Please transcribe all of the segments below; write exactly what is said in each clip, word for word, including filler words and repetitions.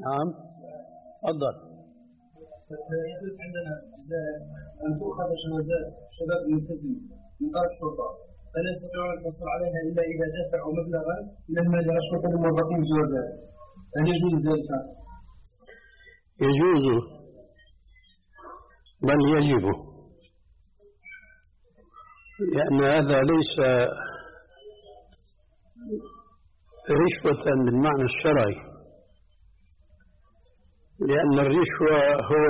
نعم تفضل. يحدث عندنا أن تؤخذ جوازات شباب الملتزمين من طرف الشرطة، فلا يستطيعون الحصول عليها إلا إذا دفعوا مبلغا من المال إلى الشرطة للموظفين الجوازات، هل يجوز ذلك؟ يجوز، بل يجب، لأن هذا ليس رشوة بالمعنى الشرعي، لأن الرشوة هو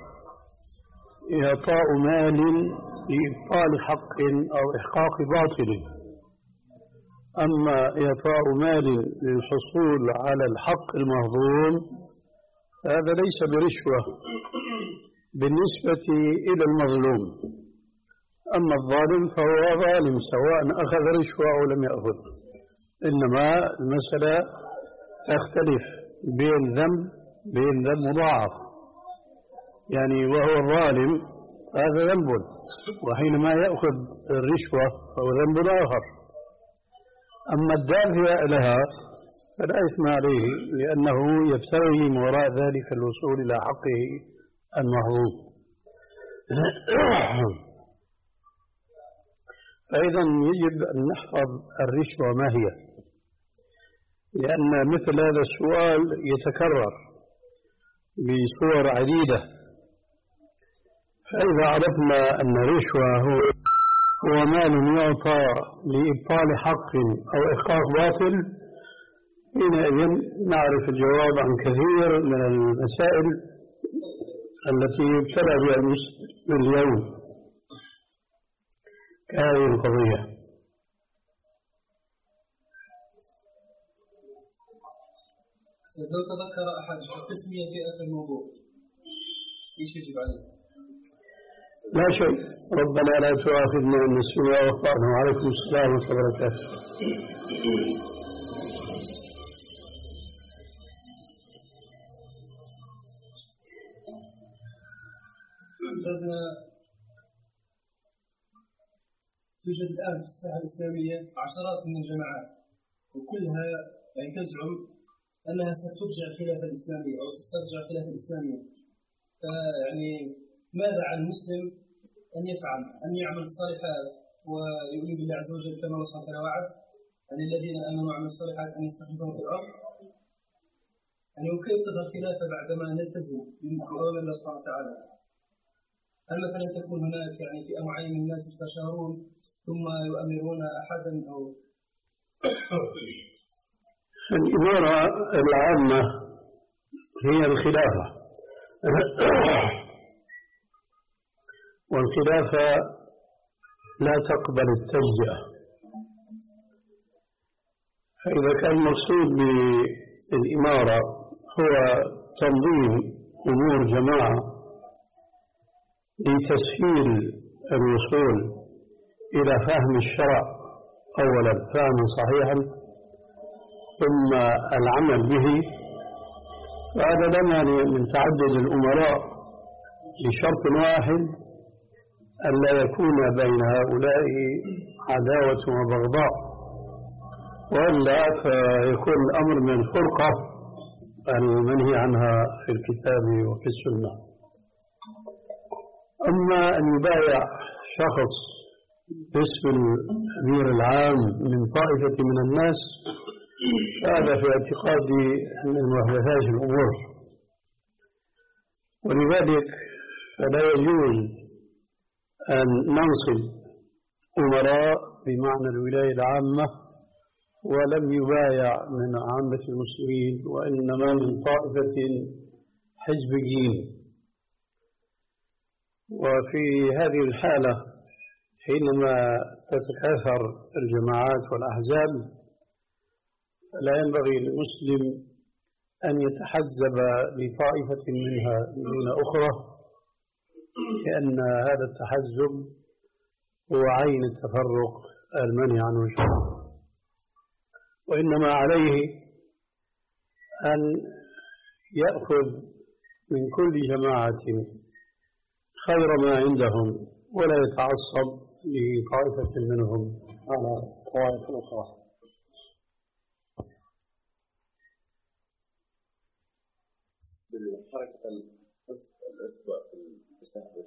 إعطاء مال لإبطال حق أو إحقاق باطل، أما إعطاء مال للحصول على الحق المهضوم هذا ليس برشوة بالنسبة إلى المظلوم. أما الظالم فهو ظالم سواء أخذ رشوة أو لم يأخذ، إنما المسألة تختلف بين ذنب بين ذنب مضاعف، يعني وهو الظالم هذا ذنب، وحينما يأخذ الرشوة فهو ذنب آخر. أما الدافع لها فلا إثم عليه، لأنه يبتغي من وراء ذلك الوصول إلى حقه المحظوظ. فإذا يجب أن نحفظ الرشوة ما هي، لأن مثل هذا السؤال يتكرر بصور عديدة. فإذا عرفنا أن الرشوة هو, هو مال يعطى لإبطال حق أو إحقاق باطل، حينئذ نعرف الجواب عن كثير من المسائل التي يبتلى بها المسلم اليوم كهذه القضية. لو تذكر أحد التسمية في آخر الموضوع إيش يجب عليه؟ لا شيء، ربنا لا تؤاخذنا إن نسينا وأخطأنا. وعليكم السلام ورحمة الله وبركاته. أستاذنا، توجد الآن في الساحة الإسلامية عشرات من الجماعات، وكلها يعني تزعم أنها سترجع الخلافة الإسلامية أو تسترجع الخلافة الإسلامية. فيعني ماذا عن المسلم أن يفعل؟ أن يعمل الصالحات ويؤمن بالله عز وجل كما وصف وعد، أن الذين آمنوا وعملوا الصالحات أن يستخلفهم في الأرض، يعني وكيف تظهر الخلافة بعدما نلتزم بأوامر الله سبحانه وتعالى؟ هل مثلا تكون هناك يعني فئة معينة من الناس يستشارون ثم يؤمرون أحدا أو الإمارة العامة هي الخلافة، والخلافة لا تقبل التجزئة. فإذا كان المقصود بالإمارة هو تنظيم أمور جماعة لتسهيل الوصول إلى فهم الشرع أولا فهما صحيحا ثم العمل به، فهذا لا مانع من تعدد الأمراء لشرط واحد: ألا يكون بين هؤلاء عداوة وبغضاء، وإلا فيكون الأمر من الفرقة المنهي عنها في الكتاب وفي السنة. أما أن يبايع شخص باسم الأمير العام من طائفة من الناس، هذا في اعتقادي من محدثات الأمور، ولذلك فلا يجوز أن ننصب أمراء بمعنى الولاية العامة ولم يبايع من عامة المسلمين، وإنما من طائفة حزبيين. وفي هذه الحالة حينما تتكاثر الجماعات والأحزاب فلا ينبغي للمسلم أن يتحزب لطائفة منها دون أخرى، لأن هذا التحزب هو عين التفرق المنهي عنه الشرع، وإنما عليه أن يأخذ من كل جماعة خير ما عندهم ولا يتعصب لطائفة منهم على طوائف أخرى. حركة الإصبع في التشهد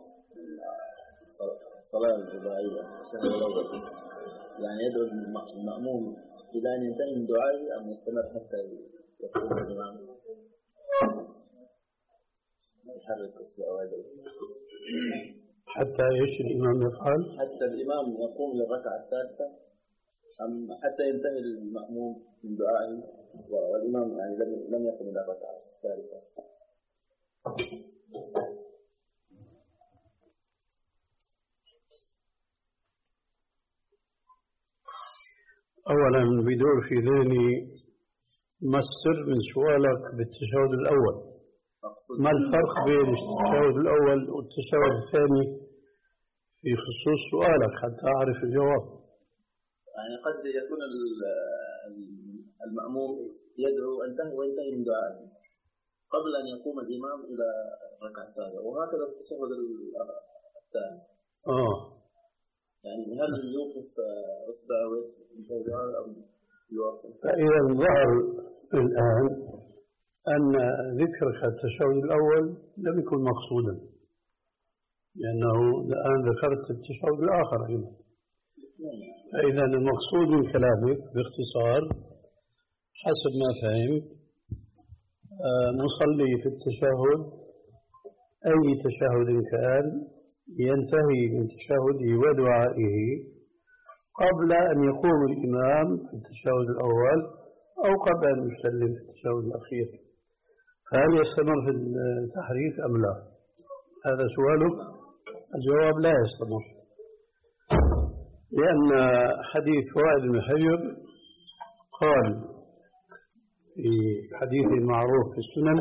الصلاة الرباعية التشهد الأول، يعني يدعو المأموم إلى أن ينتهي من دعائه أم يستمر حتى يقوم الإمام يحرك إصبعه ويدعو حتى ايش الإمام يفعل؟ حتى الإمام يقوم للركعة الثالثة أم حتى ينتهي المأموم من دعائه والإمام يعني لم يقم إلى الركعة الثالثة. أولا بدور في ذهني ما السر من سؤالك بالتشهد الأول؟ ما الفرق بين التشهد الأول والتشهد الثاني في خصوص سؤالك حتى أعرف الجواب؟ يعني قد يكون المأموم يدعو انتهي وينتهي من دعائه قبل أن يقوم الإمام إلى الركعة الثانية، وهكذا التشهد الثاني. آه يعني هل يوقف إصبعه وينتهي دعائه أم يوقف؟ فإذا ظهر الآن أن ذكرك التشهد الأول لم يكن مقصودا، لأنه الآن ذكرت التشهد الآخر أيضا. فإذا المقصود من كلامك باختصار حسب ما فهمت مصلي في التشهد أي تشهد كان ينتهي من تشهده ودعائه قبل أن يقوم الإمام في التشهد الأول أو قبل أن يسلم في التشهد الأخير. فهل يستمر في التحريك أم لا؟ هذا سؤالك. الجواب لا يستمر، لأن حديث وائل بن حجر قال في حديث معروف في السنن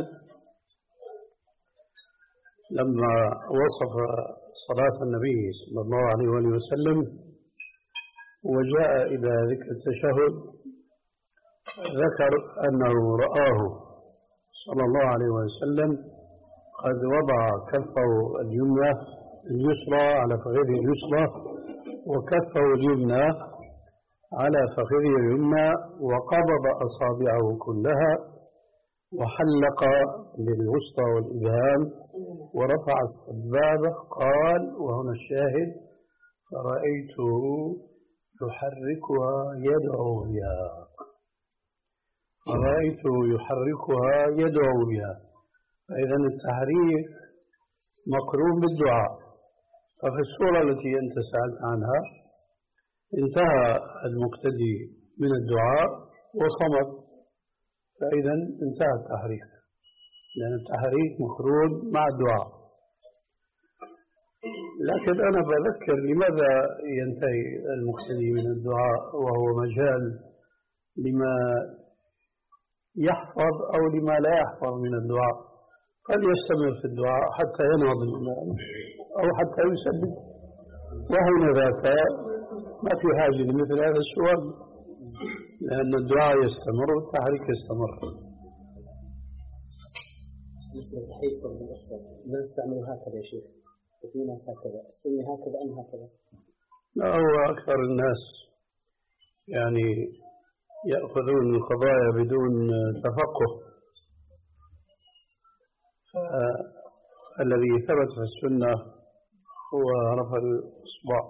لما وصف صلاة النبي صلى الله عليه وسلم وجاء إلى ذكر التشهد ذكر أنه رآه صلى الله عليه وسلم قد وضع كفه اليمنى اليسرى على فخذه اليسرى وكفه اليمنى على فخذه اليمنى وقبض أصابعه كلها وحلق بالوسطى والإبهام ورفع السبابة. قال وهنا الشاهد فرأيته يحركها يدعو بها، فرأيته يحركها يدعو بها. فإذا التحريك مقرون بالدعاء. ففي الصورة التي أنت سألت عنها انتهى المقتدي من الدعاء وصمت، فإذا انتهى التحريك، لأن التحريك مقرون مع الدعاء. لكن أنا بذكر لماذا ينتهي المقتدي من الدعاء وهو مجال لما يحفظ أو لما لا يحفظ من الدعاء. قد يستمر في الدعاء حتى ينهض الإمام أو حتى يسلم، وهنا ذاك ما في حاجة لمثل هذا السؤال، لأن الدعاء يستمر والتحريك يستمر. مثل التحريك بالأصبع ما نستعمله هكذا يا شيخ، وفي ناس هكذا، السنة هكذا أم هكذا؟ لا، هو أكثر الناس يعني يأخذون القضايا بدون تفقه. فالذي ثبت في السنة هو رفع الإصبع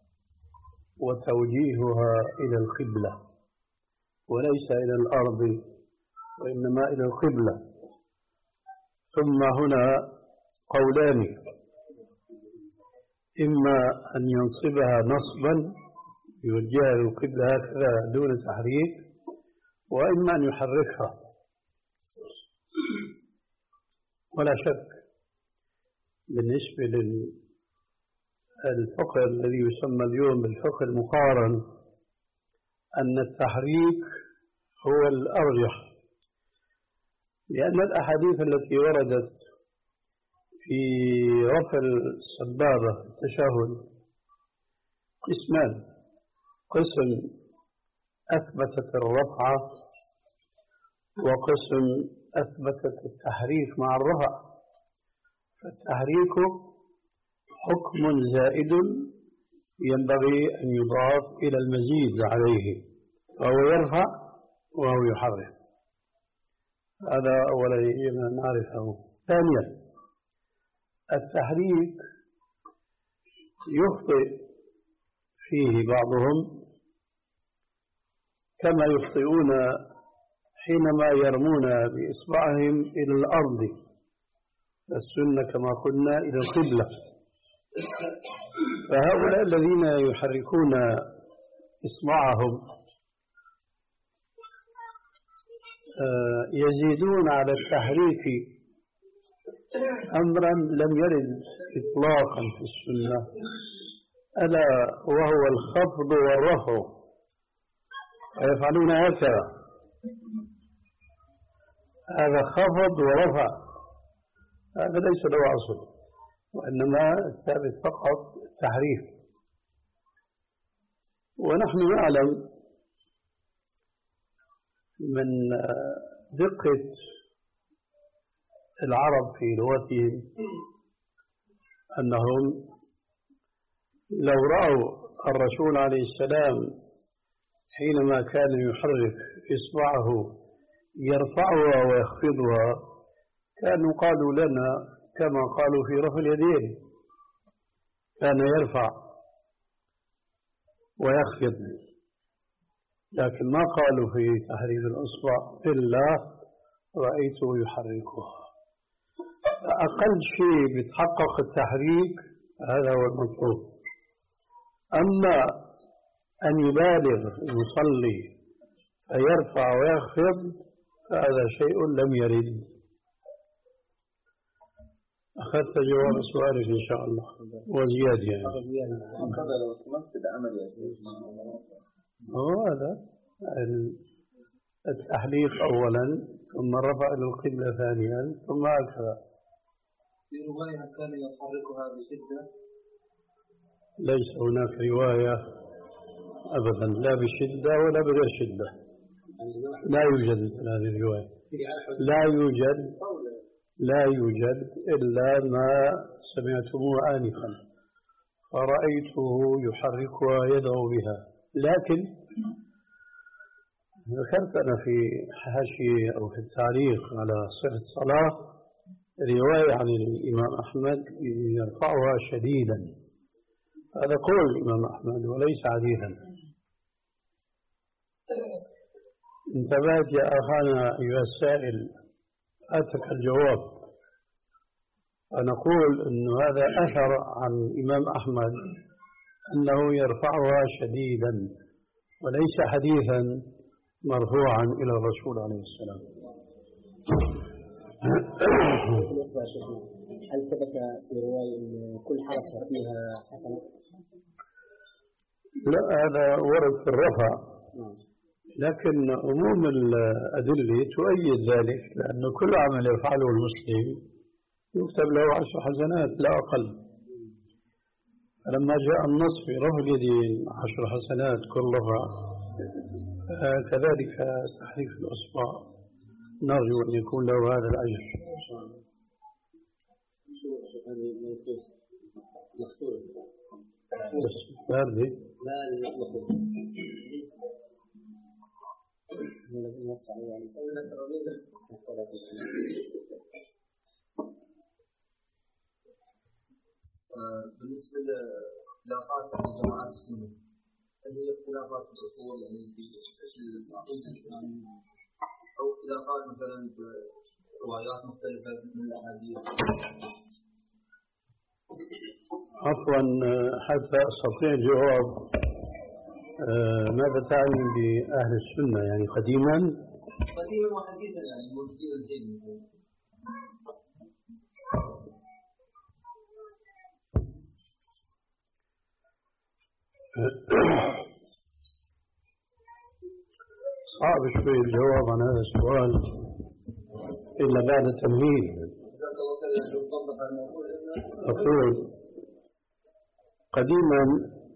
وتوجيهها إلى القبلة وليس إلى الأرض وإنما إلى القبلة. ثم هنا قولان، إما أن ينصبها نصبا يوجهها إلى القبلة هكذا دون تحريك، وإما أن يحركها. ولا شك بالنسبة للفقه الذي يسمى اليوم بالفقه المقارن أن التحريك هو الأرجح، لأن الأحاديث التي وردت في رفع السبابة في التشهد قسمان: قسم أثبتت الرفع، وقسم أثبتت التحريك مع الرفع. فالتحريك حكم زائد ينبغي أن يضاف إلى المزيد عليه، فهو يرفع وهو يحرك. هذا أولا نعرفه. ثانيا التحريك يخطئ فيه بعضهم كما يخطئون حينما يرمون بإصبعهم إلى الأرض، السنة كما قلنا إلى القبلة. فهؤلاء الذين يحركون إصبعهم يزيدون على التحريك أمرا لم يرد إطلاقا في السنة، ألا وهو الخفض والرفع، ويفعلون هكذا. هذا خفض ورفع، هذا ليس له أصل، وإنما الثابت فقط التحريف. ونحن نعلم من دقة العرب في لغتهم أنهم لو رأوا الرسول عليه السلام حينما كان يحرك إصبعه يرفعها ويخفضها كانوا قالوا لنا كما قالوا في رفع اليدين، كان يرفع ويخفض، لكن ما قالوا في تحريك الإصبع إلا رأيته يحركها. أقل شيء بيتحقق التحريك هذا هو المطلوب. أما أن يبالغ المصلي فيرفع ويخفض فهذا شيء لم يرد. أخذت جواب سؤالك إن شاء الله وزيادة يعني. هذا لو تمثل عمل يا شيخ هو هذا التحليق أولا ثم رفع إلى القبلة ثانيا ثم هكذا. في رواية كان يحركها بشدة؟ ليس هناك رواية أبدا لا بشدة ولا بغير شدة، لا يوجد مثل هذه الرواية، لا يوجد لا يوجد إلا ما سمعتموه آنفا فرأيته يحركها يدعو بها. لكن ذكرت أنا في حاشية أو في التعليق على صحة الصلاة رواية عن الإمام أحمد يرفعها شديدا، هذا قول الإمام أحمد وليس حديثا. انتبهت يا أخانا أيها السائل، أتك الجواب. فنقول أن هذا أثر عن الإمام أحمد أنه يرفعها شديدا وليس حديثا مرفوعا إلى الرسول عليه السلام. هل ثبت في رواية أن كل حركة فيها حسنة؟ لا، هذا ورد في الرفع، لكن عموم الأدلة تؤيد ذلك، لأن كل عمل يفعله المسلم يكتب له عشر حسنات لا أقل. فلما جاء النص في رفع اليدين عشر حسنات كل رفع، كذلك تحريك الأصبع نرجو أن يكون له هذا الأجر. هذه بالنسبة لخلافات الجماعات السنة، هل هي خلافات الأصول يعني في العقيدة الإسلامية أو خلافات مثلا في روايات مختلفة من الأحاديث؟ عفوا حتى أستطيع الجواب، ماذا تعني بأهل السنة يعني قديما؟ قديما وحديثا يعني موجودين الحين. صعب شوي الجواب عن هذا السؤال إلا بعد تمهيد. أقول قديما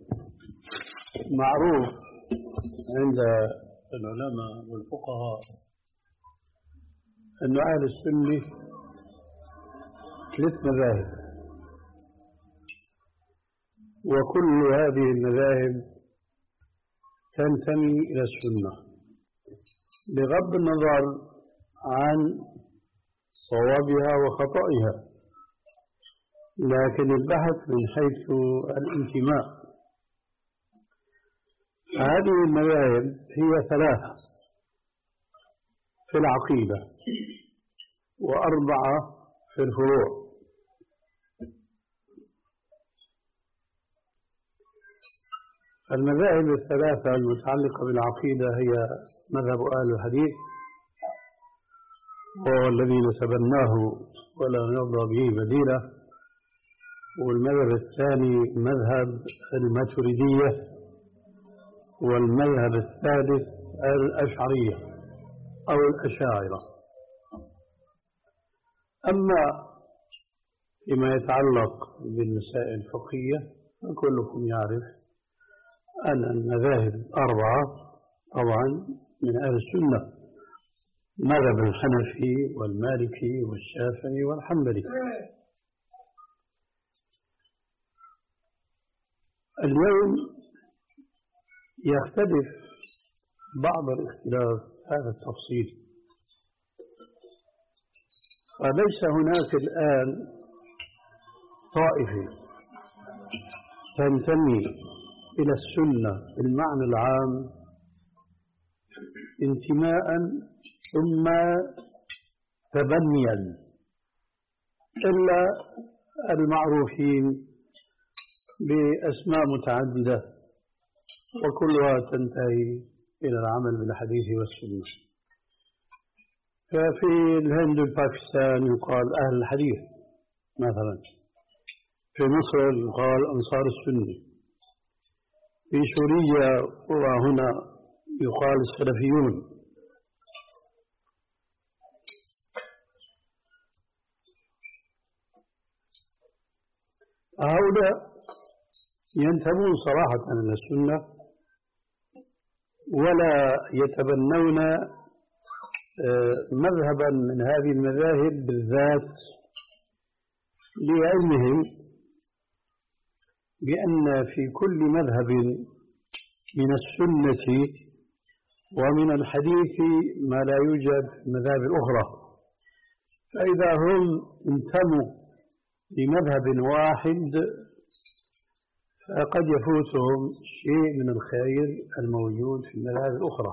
معروف عند العلماء والفقهاء أن أهل السنة ثلاث مذاهب، وكل هذه المذاهب تنتمي إلى السنة بغض النظر عن صوابها وخطئها، لكن البحث من حيث الانتماء. هذه المذاهب هي ثلاثة في العقيدة وأربعة في الفروع. المذاهب الثلاثة المتعلقة بالعقيدة هي مذهب أهل الحديث، وهو الذي نتبناه ولا نرضى به بديلا، والمذهب الثاني مذهب الماتريدية، والمذهب الثالث الأشعرية أو الأشاعرة. أما فيما يتعلق بالمسائل الفقهية فكلكم يعرف أن المذاهب أربعة طبعا من أهل السنة: مذهب الحنفي والمالكي والشافعي والحنبلي. اليوم يختلف بعض الاختلاف هذا التفصيل، فليس هناك الآن طائفة تنتمي إلى السنة بالمعنى العام انتماء ثم تبنيا إلا المعروفين بأسماء متعددة وكلها تنتهي إلى العمل بالحديث والسنة. ففي الهند والباكستان يقال أهل الحديث مثلا، في مصر يقال أنصار السنة، في سوريا وهنا يقال السلفيون. هؤلاء ينتمون صراحة إلى السنة ولا يتبنون مذهبا من هذه المذاهب بالذات، لعلمهم بأن في كل مذهب من السنة ومن الحديث ما لا يوجد في المذاهب الأخرى، فإذا هم انتموا لمذهب واحد فقد يفوتهم شيء من الخير الموجود في المذاهب الأخرى.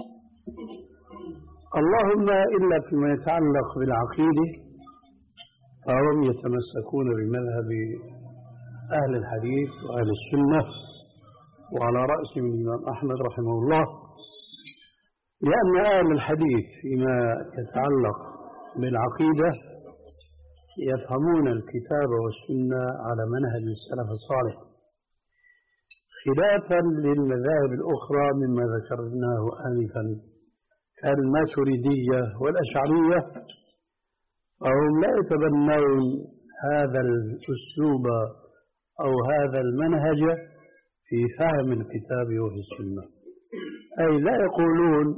اللهم إلا فيما يتعلق بالعقيدة فهم يتمسكون بمذهب أهل الحديث وأهل السنة، وعلى رأسهم الإمام أحمد رحمه الله، لأن أهل الحديث فيما يتعلق بالعقيدة يفهمون الكتاب والسنة على منهج السلف الصالح، خلافا للمذاهب الأخرى مما ذكرناه آنفا كالماتريدية والأشعرية، فهم لا يتبنون هذا الأسلوب أو هذا المنهج في فهم الكتاب والسنة، أي لا يقولون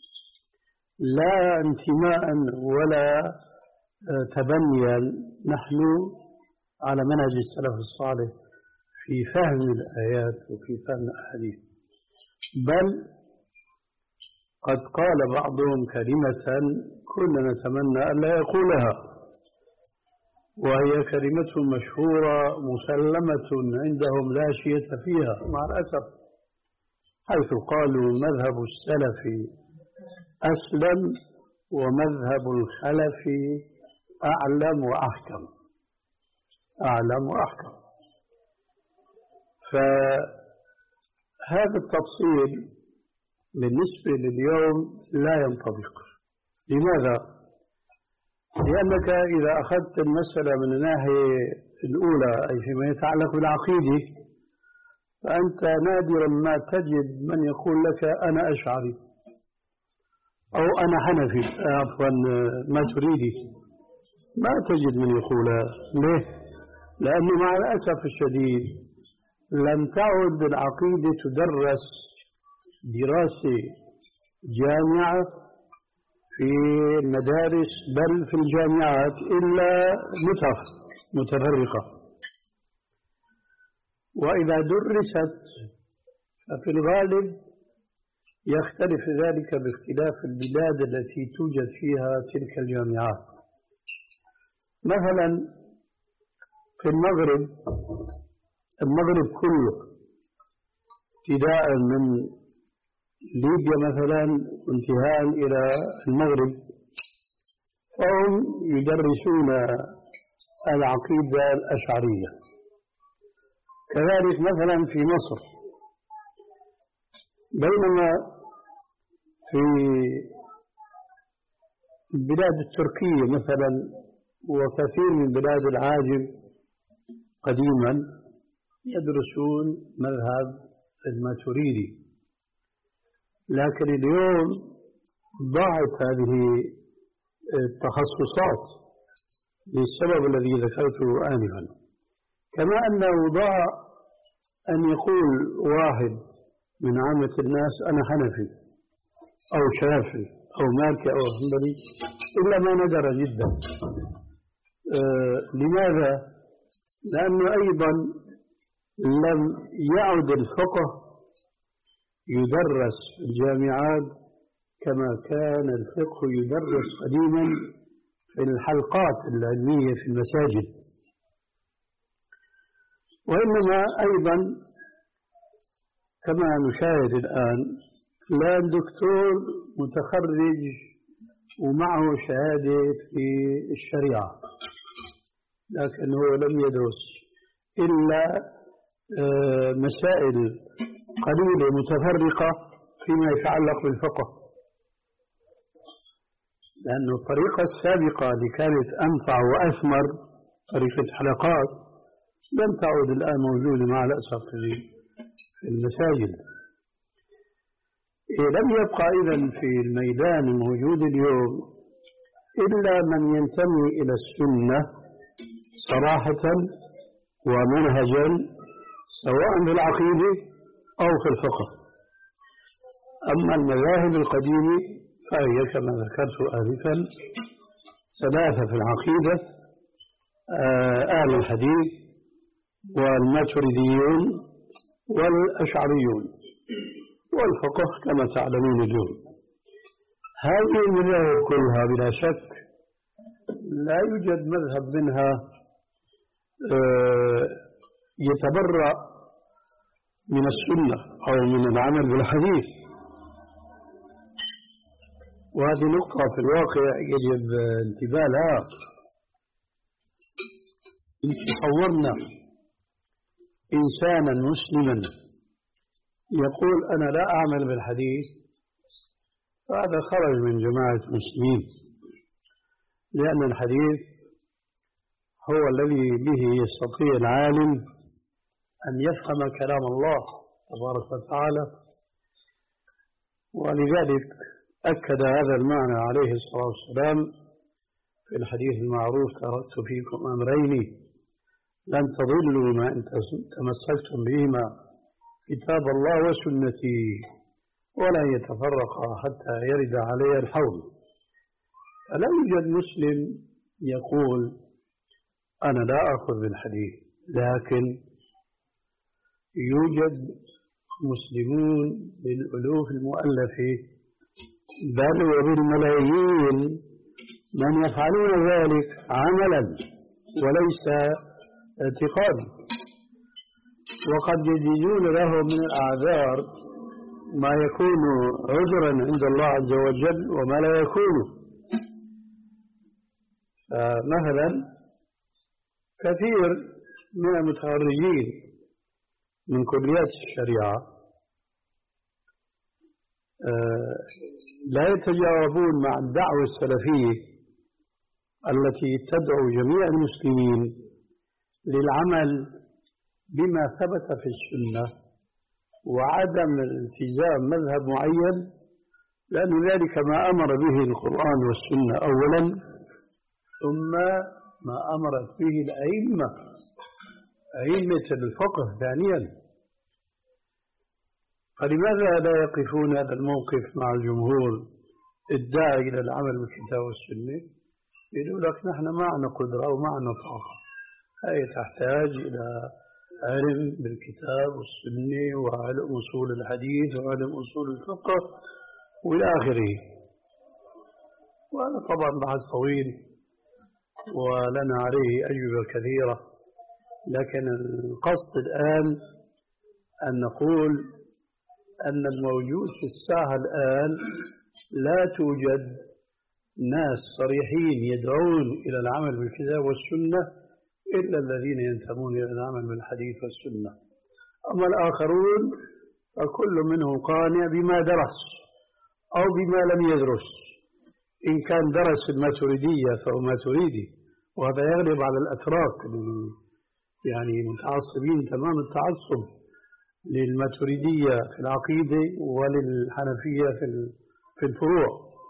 لا انتماء ولا تبنيا نحن على منهج السلف الصالح في فهم الآيات وفي فهم الأحاديث، بل قد قال بعضهم كلمة كنا نتمنى أن لا يقولها، وهي كلمة مشهورة مسلمة عندهم لا شيء فيها مع الأسف، حيث قالوا مذهب السلف أسلم ومذهب الخلف أعلم وأحكم. أعلم وأحكم. فهذا التفصيل بالنسبة لليوم لا ينطبق. لماذا؟ لأنك إذا أخذت المسألة من الناحية الأولى أي فيما يتعلق بالعقيدة فأنت نادرا ما تجد من يقول لك أنا أشعري أو أنا حنفي عفوا ماتريدي، ما تجد من يقولها. ليه؟ لأنه مع الأسف الشديد لم تعد العقيدة تدرس دراسة جامعة في المدارس بل في الجامعات إلا متفرقة، وإذا درست ففي الغالب يختلف ذلك باختلاف البلاد التي توجد فيها تلك الجامعات. مثلا في المغرب، المغرب كله ابتداء من ليبيا مثلا وانتهاء إلى المغرب، فهم يدرسون العقيدة الأشعرية. كذلك مثلا في مصر، بينما في البلاد التركية مثلا وكثير من بلاد العاجم قديما يدرسون مذهب الماتريدي، لكن اليوم ضاعت هذه التخصصات للسبب الذي ذكرته آنفا. كما أنه ضاع أن يقول واحد من عامة الناس أنا حنفي أو شافعي أو مالكي أو حنبلي إلا ما ندر جدا. آه لماذا؟ لأنه أيضا لم يعد الفقه يدرس في الجامعات كما كان الفقه يدرس قديما في الحلقات العلمية في المساجد. وإنما أيضا كما نشاهد الآن فلان دكتور متخرج ومعه شهادة في الشريعة، لكن هو لم يدرس إلا مسائل قليلة متفرقة فيما يتعلق بالفقه، لأن الطريقة السابقة اللي كانت أنفع وأثمر طريقة حلقات لم تعد الآن موجودة مع الأسف في المساجد. لم يبقى إذن في الميدان الموجود اليوم إلا من ينتمي إلى السنة صراحة ومنهجا، سواء في العقيدة أو في الفقه. أما المذاهب القديمة فهي كما ذكرت آنفا ثلاثة في العقيدة: أهل الحديث والماتريديون والأشعريون، والفقه كما تعلمون اليوم. هذه المذاهب كلها بلا شك لا يوجد مذهب منها يتبرأ من السنة أو من العمل بالحديث، وهذه نقطة في الواقع يجب انتباه لها. إن تصورنا إنسانا مسلما يقول أنا لا أعمل بالحديث، فهذا خرج من جماعة المسلمين، لأن الحديث هو الذي به يستطيع العالم أن يفهم كلام الله تبارك وتعالى. ولذلك أكد هذا المعنى عليه الصلاة والسلام في الحديث المعروف: تركت فيكم أمرين لن تضلوا ما إن تمسكتم بهما، كتاب الله وسنتي، ولا يتفرقا حتى يرد علي الحوض. فلا يوجد مسلم يقول أنا لا أخذ بالحديث، لكن يوجد مسلمون بالألوف المؤلفة بل وبالملايين من يفعلون ذلك عملا وليس اعتقادا، وقد يجدون له من الأعذار ما يكون عذرا عند الله عز وجل وما لا يكون. مثلا كثير من المتخرجين من كليات الشريعة لا يتجاوبون مع الدعوة السلفية التي تدعو جميع المسلمين للعمل بما ثبت في السنة وعدم التزام مذهب معين، لأن ذلك ما أمر به القرآن والسنة أولا، ثم ما أمرت به الأئمة أئمة الفقه ثانيا. فلماذا لا يقفون هذا الموقف مع الجمهور الداعي إلى العمل بالكتاب والسنة؟ يقول لك نحن معنا قدرة ومعنا طاقة، هي تحتاج إلى علم بالكتاب والسنة وعلم أصول الحديث وعلم أصول الفقه وإلى آخره. وهذا طبعا بحث طويل ولنا عليه أجوبة كثيرة، لكن القصد الآن أن نقول أن الموجود في الساحة الآن لا توجد ناس صريحين يدعون إلى العمل بالكتاب والسنة إلا الذين ينتمون إلى العمل بالحديث والسنة. أما الآخرون فكل منهم قانع بما درس أو بما لم يدرس. إن كان درس الماتريدية فهو ماتريدي، وهذا يغلب على الأتراك يعني متعصبين تمام التعصب للماتريدية في العقيدة وللحنفية في الفروع.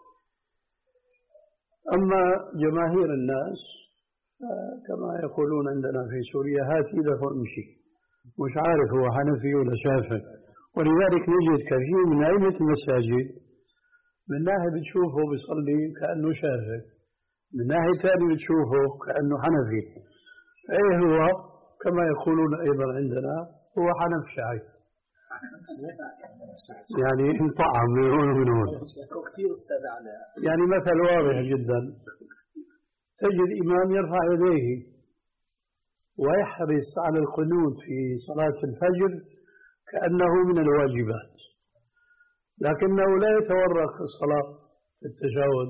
أما جماهير الناس كما يقولون عندنا في سوريا هات إيدك وامشي، مش عارف هو حنفي ولا شافعي. ولذلك نجد كثير من أئمة المساجد من ناحية بتشوفه بيصلي كأنه شافعي، من ناحية ثانية بتشوفه كأنه حنفي. أي هو كما يقولون أيضا عندنا هو حنف شاعي، يعني انطعم من هون ومن هون. يعني مثل واضح جدا، تجد إمام يرفع يديه ويحرص على القنوت في صلاة الفجر كأنه من الواجبات، لكنه لا يتورط في الصلاة في التشهد،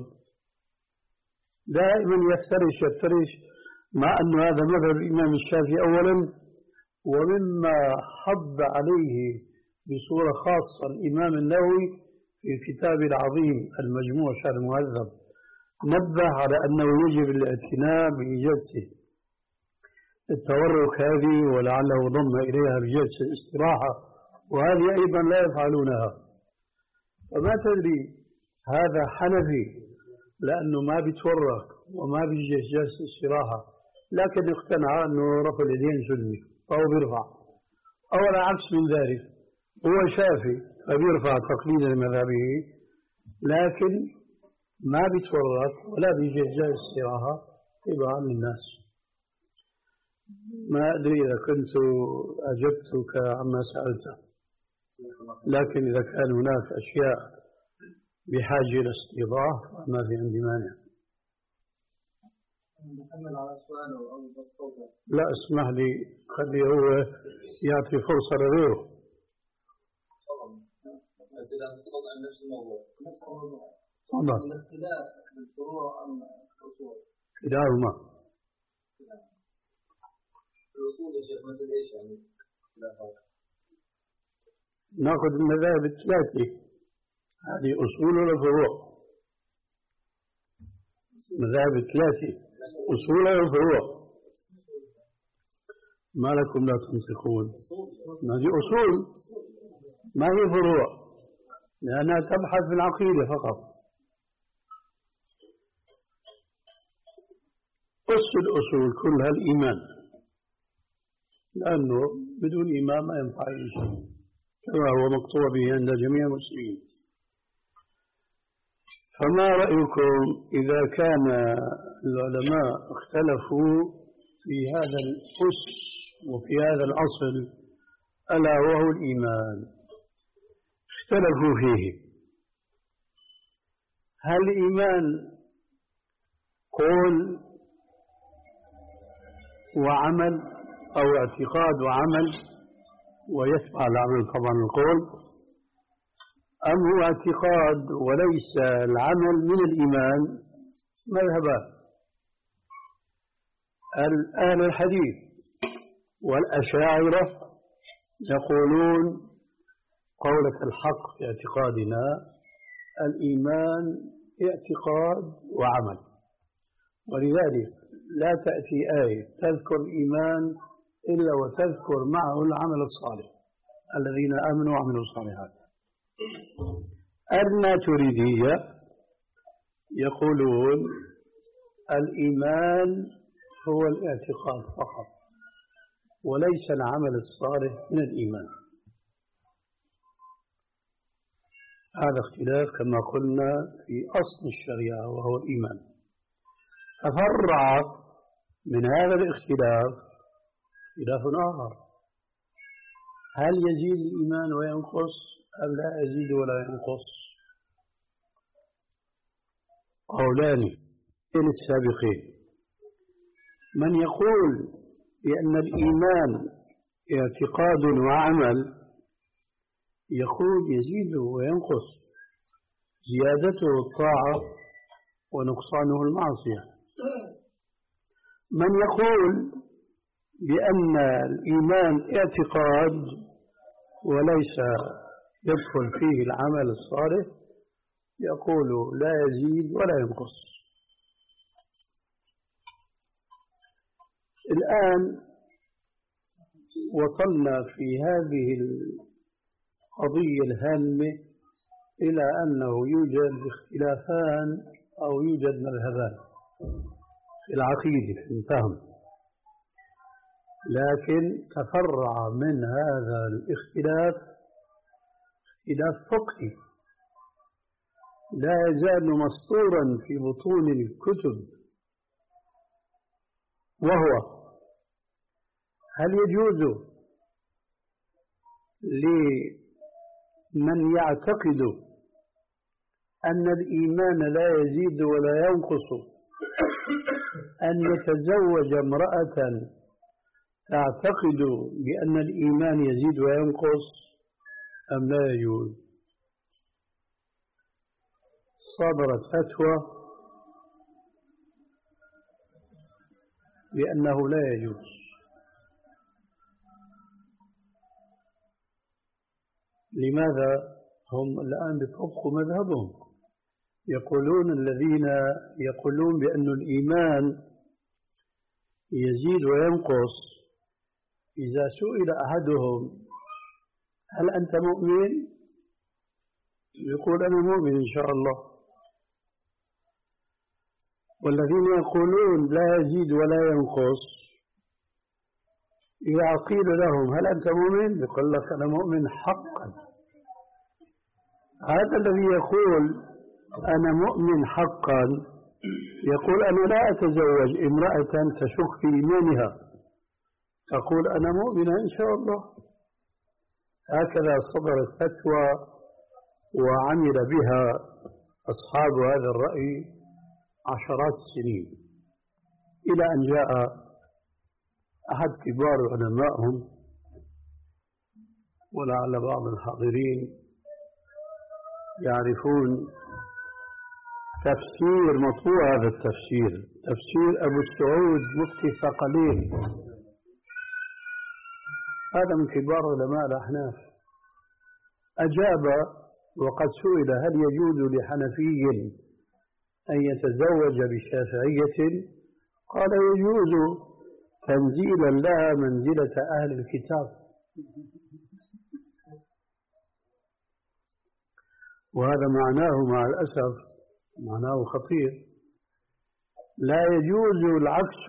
دائما يفترش يفترش، مع أن هذا مذهب الإمام الشافعي أولا، ومما حض عليه بصورة خاصة الإمام النووي في كتابه العظيم المجموع شرح المهذب، نبه على أنه يجب الاعتناء بجلسة التورك هذه، ولعله ضم إليها بجلسة الاستراحة، وهذه أيضا لا يفعلونها. فما تدري هذا حنفي لأنه ما بيتورك وما بيجلس جلسة استراحة، لكن اقتنع أنه رفع اليدين سنة فهو بيرفع، أو العكس من ذلك هو شافعي فبيرفع تقليدا لمذهبه، لكن ما بيتورط ولا بيجلس جلسة استراحة تبعا للناس. ما أدري إذا كنت أجبتك عما سألته، لكن إذا كان هناك أشياء بحاجة إلى استيضاح ما في عندي مانع. لا اسمح لي، خلي هو يعطي فرصة لغيره. تفضل. الاختلاف بالفروع أم الأصول؟ كلاهما. الأصول يا شيخ مثل إيش يعني؟ ناخذ المذاهب الثلاثة، هذه أصول ولا فروع؟ مذاهب الثلاثة أصول ولا فروع؟ ما لكم لا تنطقون؟ هذه أصول ما هي فروع، لأنها تبحث في العقيدة فقط. أس الأصول كلها الإيمان، لأنه بدون إيمان ما ينفع أي شيء، كما هو مقطوع به عند جميع المسلمين. فما رأيكم إذا كان العلماء اختلفوا في هذا الأس وفي هذا الأصل ألا وهو الإيمان، اختلفوا فيه، هل الإيمان قول وعمل أو اعتقاد وعمل، ويتبع العمل طبعا القول، أم هو اعتقاد وليس العمل من الإيمان؟ مذهبان، أهل الحديث والأشاعرة يقولون قولة الحق في اعتقادنا الإيمان اعتقاد وعمل، ولذلك لا تأتي آية تذكر الإيمان إلا وتذكر معه العمل الصالح، الذين آمنوا وعملوا الصالحات. الماتريدية يقولون الإيمان هو الاعتقاد فقط وليس العمل الصالح من الإيمان. هذا اختلاف كما قلنا في أصل الشريعة وهو الإيمان. تفرع من هذا الاختلاف اختلاف آخر هل يزيد الإيمان وينقص أم لا يزيد ولا ينقص؟ قولان للسابقين. من يقول بأن الإيمان اعتقاد وعمل يقول يزيد وينقص، زيادته الطاعة ونقصانه المعصية. من يقول بأن الإيمان اعتقاد وليس يدخل فيه العمل الصالح يقول لا يزيد ولا ينقص. الآن وصلنا في هذه القضية الهامة إلى أنه يوجد اختلافان أو يوجد مذهبان في العقيدة في الفهم، لكن تفرع من هذا الاختلاف اختلاف فقهي لا يزال مسطورا في بطون الكتب، وهو هل يجوز لمن يعتقد أن الإيمان لا يزيد ولا ينقص أن يتزوج امرأة تعتقد بأن الإيمان يزيد وينقص أم لا يجوز؟ صدرت فتوى بأنه لا يجوز. لماذا؟ هم الآن بيطبقوا مذهبهم، يقولون الذين يقولون بأن الإيمان يزيد وينقص إذا سئل أحدهم هل أنت مؤمن؟ يقول أنا مؤمن إن شاء الله. والذين يقولون لا يزيد ولا ينقص إذا قيل لهم هل أنت مؤمن؟ يقول لك أنا مؤمن حقا. هذا الذي يقول أنا مؤمن حقا يقول أنا لا أتزوج امرأة تشك في إيمانها، تقول أنا مؤمنة إن شاء الله. هكذا صدرت فتوى وعمل بها أصحاب هذا الرأي عشرات السنين، إلى أن جاء أحد كبار علمائهم، ولعل بعض الحاضرين يعرفون تفسير مطبوع هذا التفسير، تفسير أبو السعود مفتي الثقلين، هذا من كبار علماء الأحناف. أجاب وقد سئل هل يجوز لحنفي أن يتزوج بشافعية؟ قال يجوز تنزيلا لها منزلة أهل الكتاب. وهذا معناه مع الأسف معناه خطير. لا يجوز العكس،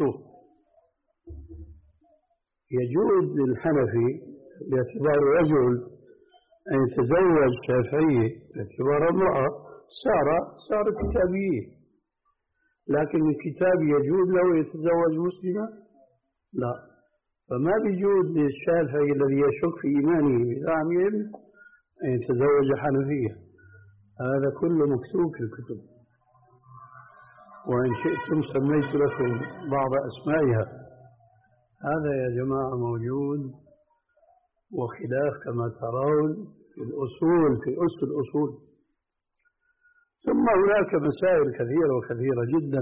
يجوز للحنفي باعتبار رجل أن يتزوج شافعية باعتبار امرأة صار صار كتابية، لكن الكتاب يجوز له يتزوج مسلمة؟ لا. فما بيجوز للشافعي الذي يشك في إيمانه بزعمهم أن يتزوج حنفية. هذا كله مكتوب في الكتب، وإن شئتم سميت لكم بعض أسمائها. هذا يا جماعة موجود، وخلاف كما ترون في الأصول، في أس الأصول. ثم هناك مسائل كثيرة وكثيرة جدا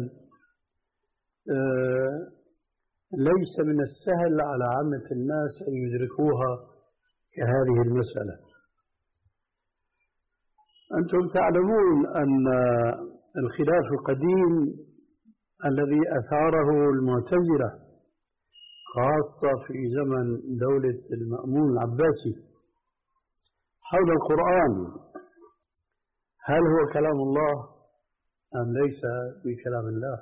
آه ليس من السهل على عامة الناس أن يدركوها كهذه المسألة. أنتم تعلمون أن الخلاف القديم الذي أثاره المعتزلة خاصة في زمن دولة المأمون العباسي حول القرآن، هل هو كلام الله أم ليس بكلام الله؟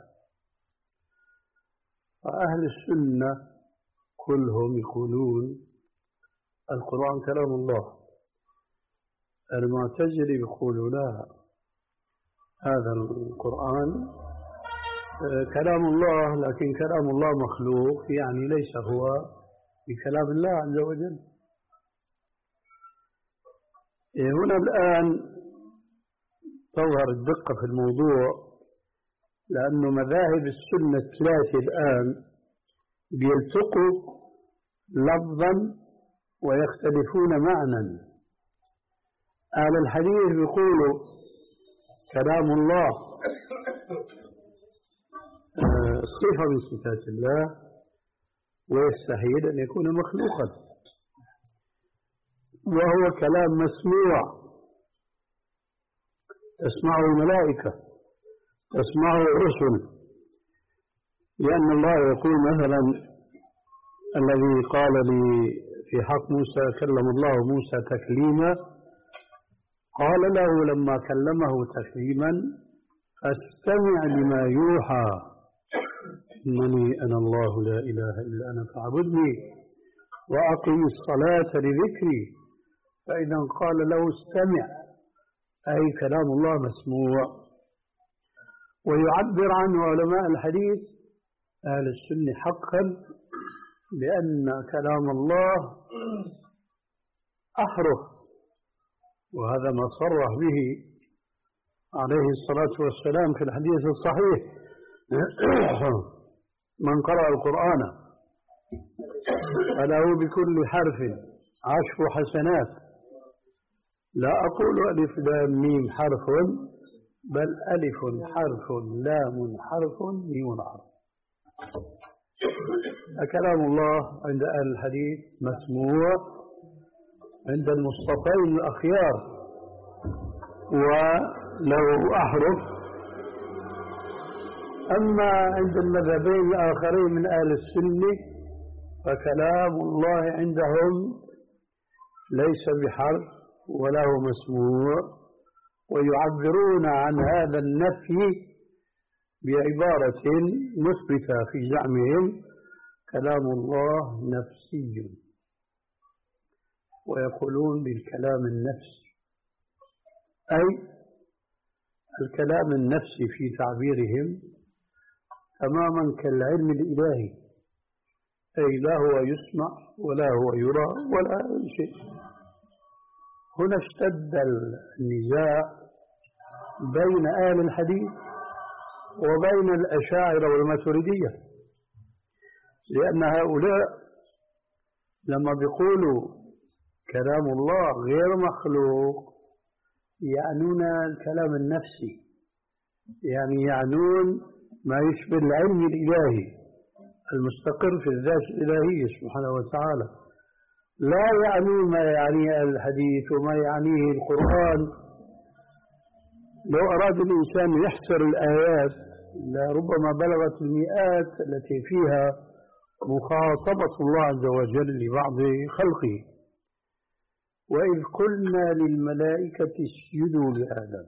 فأهل السنة كلهم يقولون القرآن كلام الله. المعتزلة يقولوا لا، هذا القرآن كلام الله، لكن كلام الله مخلوق، يعني ليس هو بكلام الله عز وجل. هنا الآن تظهر الدقة في الموضوع، لأن مذاهب السنة الثلاثة الآن بيلتقوا لفظا ويختلفون معنى. أهل الحديث بيقولوا كلام الله صفة من صفات الله ويستحيل أن يكون مخلوقا، وهو كلام مسموع تسمعه الملائكة تسمعه الرسل، لأن الله يقول مثلا الذي قال لي في حق موسى كلم الله موسى تكليما، قال له لما كلمه تكليما فاستمع لما يوحى إنني أنا الله لا إله إلا أنا فاعبدني وأقم الصلاة لذكري. فإذا قال له استمع أي كلام الله مسموع. ويعبر عنه علماء الحديث أهل السنة حقا بأن كلام الله أحرف، وهذا ما صرح به عليه الصلاة والسلام في الحديث الصحيح من قرأ القرآن فله بكل حرف عشر حسنات، لا أقول ألف لام ميم حرف، بل ألف حرف لام حرف ميم حرف. كلام الله عند أهل الحديث مسموع عند المصطفين الأخيار ولو أحرف. أما عند المذهبين الآخرين من أهل السنة فكلام الله عندهم ليس بحرف ولا هو مسموع، ويعبرون عن هذا النفي بعبارة مثبتة في زعمهم كلام الله نفسي، ويقولون بالكلام النفسي أي الكلام النفسي في تعبيرهم تماما كالعلم الإلهي، أي لا هو يسمع ولا هو يرى ولا شيء. هنا اشتد النزاع بين أهل الحديث وبين الأشاعرة والماتريدية، لأن هؤلاء لما بيقولوا كلام الله غير مخلوق يعنون الكلام النفسي، يعني يعنون ما يشبه العلم الإلهي المستقر في الذات الإلهية سبحانه وتعالى، لا يعنون ما يعنيه الحديث وما يعنيه القرآن. لو أراد الإنسان يحصر الآيات لربما بلغت المئات التي فيها مخاطبة الله عز وجل لبعض خلقه. وإذ قلنا للملائكة اسجدوا لآدم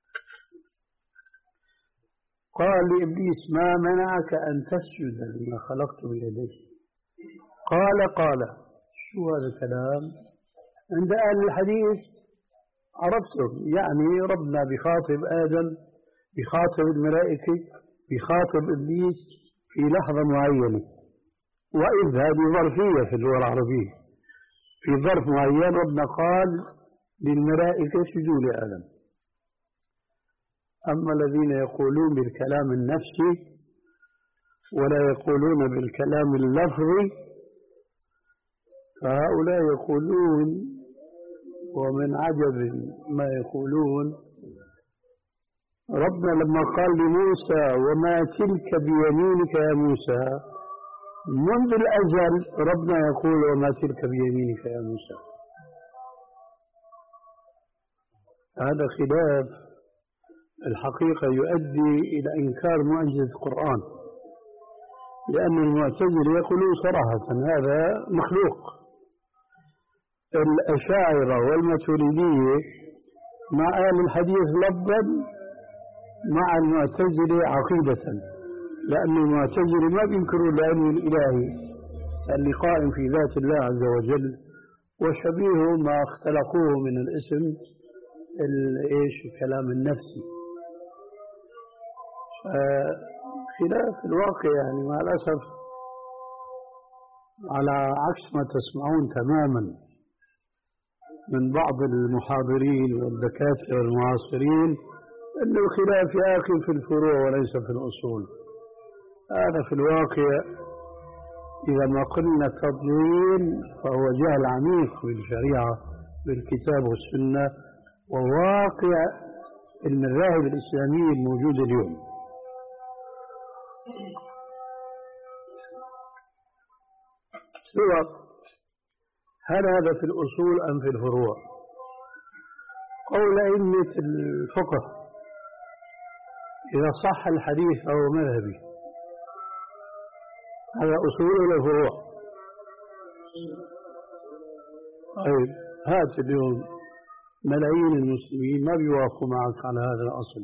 قال لإبليس ما منعك أن تسجد لما خلقت بيديه قال قال شو هذا الكلام؟ عند أهل الحديث عرفتم يعني ربنا بخاطب آدم بخاطب الملائكة بخاطب إبليس في لحظة معينة، وإذ هذه ظرفية في اللغة العربية، في ظرف معين ربنا قال للملائكة اسجدوا لآدم. أما الذين يقولون بالكلام النفسي ولا يقولون بالكلام اللفظي فهؤلاء يقولون، ومن عجب ما يقولون، ربنا لما قال لموسى وما تلك بيمينك يا موسى، منذ الأزل ربنا يقول وما تلك بيمينك يا موسى. هذا خلاف الحقيقة يؤدي إلى إنكار معجزة القرآن، لأن المعتزلة يقولون صراحة هذا مخلوق. الأشاعرة والماتريدية مع أهل الحديث لفظا مع المعتزلة عقيدة، لأن المعتزلة ما بينكروا العلم الإلهي اللي قائم في ذات الله عز وجل وشبيهه ما اختلقوه من الاسم ايش الكلام النفسي. خلاف الواقع يعني مع الأسف على عكس ما تسمعون تماما. من بعض المحاضرين والدكاترة المعاصرين أن الخلاف يأخذ في الفروع وليس في الأصول. هذا في الواقع إذا ما قلنا تضليل فهو جهل عميق بالشريعة بالكتاب والسنة وواقع المذاهب الإسلامية الموجودة اليوم. سواء هل هذا في الأصول أم في الفروع؟ قول أئمة الفقه إذا صح الحديث فهو مذهبي، هذا أصول ولا فروع؟ طيب هات اليوم ملايين المسلمين ما بيوافقوا معك على هذا الأصل،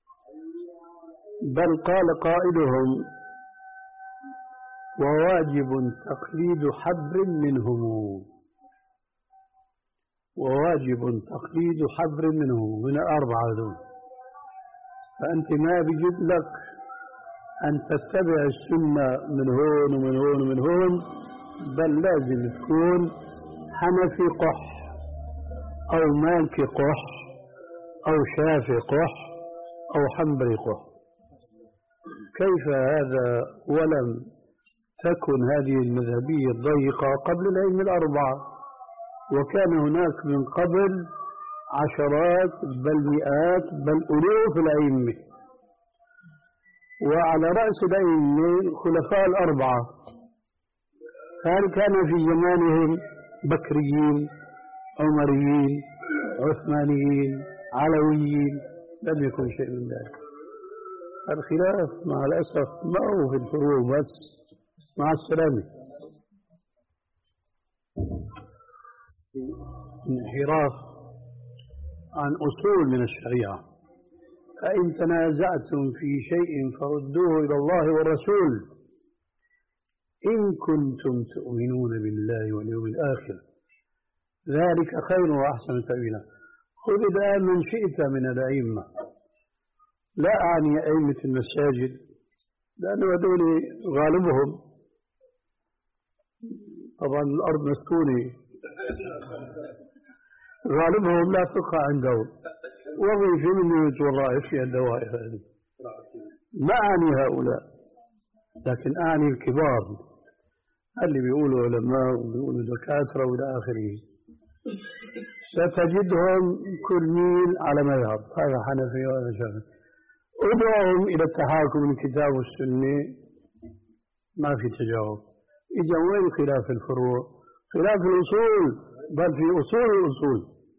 بل قال قائلهم وواجب تقليد حبر منهم، وواجب تقليد حبر منهم من الأربعة دول. فأنت ما بيجب لك أن تتبع السنة من هون ومن هون ومن هون، بل لازم تكون حنفي قح أو مالكي قح أو شافعي قح أو حنبلي قح. كيف هذا ولم تكن هذه المذهبية الضيقة قبل الأئمة الأربعة، وكان هناك من قبل عشرات بل مئات بل ألوف الأئمة، وعلى رأس الأئمة خلفاء الأربعة. هل كان في زمانهم بكريين عمريين عثمانيين علويين؟ لم يكن شيء من ذلك. الخلاف مع الأسف ما هو في الفروع بس، مع السلامة انحراف عن أصول من الشريعة. فإن تنازعتم في شيء فردوه إلى الله والرسول إن كنتم تؤمنون بالله واليوم الآخر ذلك خير وأحسن تأويلا. خذ الآن من شئت من الأئمة، لا أعني أئمة المساجد لأنه هذول غالبهم طبعا الأرض مسكونة، غالبهم لا فقه عندهم وظيفة من الوظائف في الدوائر هذه. ما أعني هؤلاء، لكن أعني الكبار اللي بيقولوا علماء وبيقولوا دكاترة وإلى آخره. ستجدهم كل ميل على مذهب، هذا حنفي وهذا شافعي. ادعوهم إلى التحاكم للكتاب والسنة ما في تجاوب. إذا وين خلاف الفروع؟ خلاف الأصول، بل في أصول الأصول.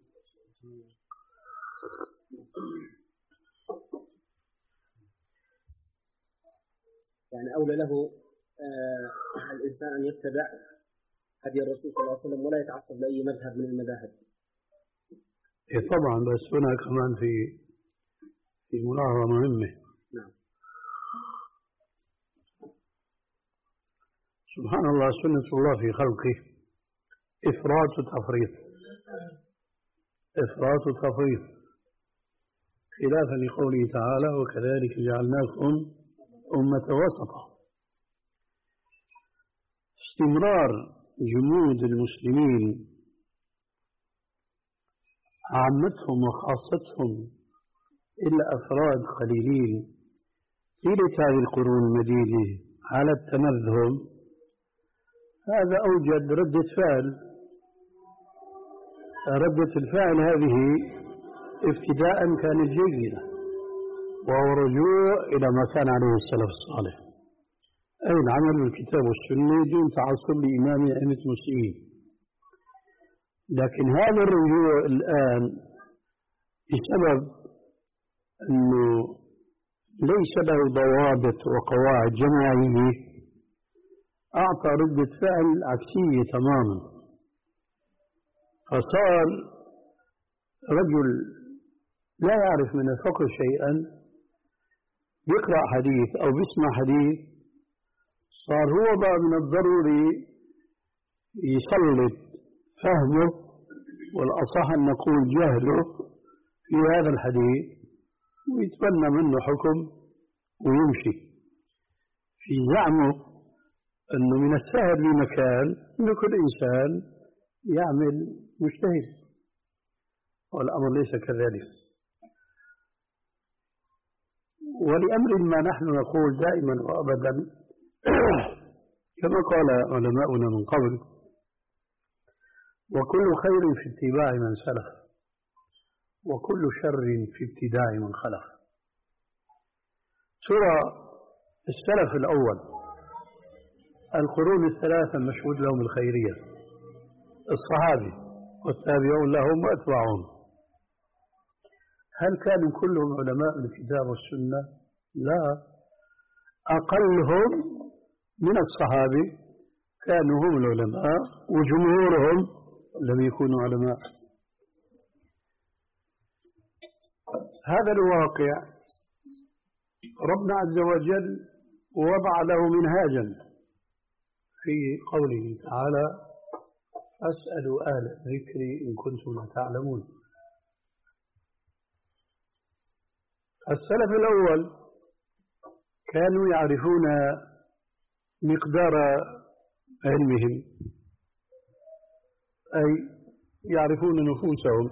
يعني أولى له آه الإنسان أن يتبع هدي الرسول صلى الله عليه وسلم ولا يتعصب لأي مذهب من المذاهب. إيه طبعا، بس هنا كمان في في ملاحظة مهمة. نعم. سبحان الله، سنة الله في خلقه إفراط وتفريط، إفراط وتفريط، خلافا لقوله تعالى وكذلك جعلناكم أمة وسطا. استمرار جمود المسلمين عامتهم وخاصتهم إلا أفراد قليلين طيلة هذه القرون المديدة على التمذهب، هذا أوجد ردة فعل. ردة الفعل هذه ابتداء كانت جيدة، وهو رجوع إلى ما كان عليه السلف الصالح، أي العمل بالكتاب والسنة دون تعصب لإمام أئمة المسلمين. لكن هذا الرجوع الآن بسبب أنه ليس له ضوابط وقواعد جماعية أعطى ردة فعل عكسية تماما. فصار رجل لا يعرف من الفقه شيئا يقرأ حديث أو بيسمع حديث، صار هو بقى من الضروري يسلط فهمه والأصح أن نقول جهله في هذا الحديث ويتبنى منه حكم ويمشي في زعمه أنه من السهل بمكان أن كل إنسان يعمل مجتهد. والأمر ليس كذلك. ولأمر ما نحن نقول دائما وأبدا كما قال علماؤنا من قبل: وكل خير في اتباع من سلف، وكل شر في ابتداع من خلف. ترى السلف الأول القرون الثلاثة مشهود لهم الخيرية، الصحابي والتابعون لهم وأتباعهم. هل كانوا كلهم علماء الكتاب والسنة؟ لا، أقلهم من الصحابة كانوا هم العلماء، وجمهورهم لم يكونوا علماء. هذا الواقع ربنا عز وجل وضع له منهاجا في قوله تعالى: فاسألوا أهل الذكر إن كنتم لا تعلمون. السلف الأول كانوا يعرفون مقدار علمهم، أي يعرفون نفوسهم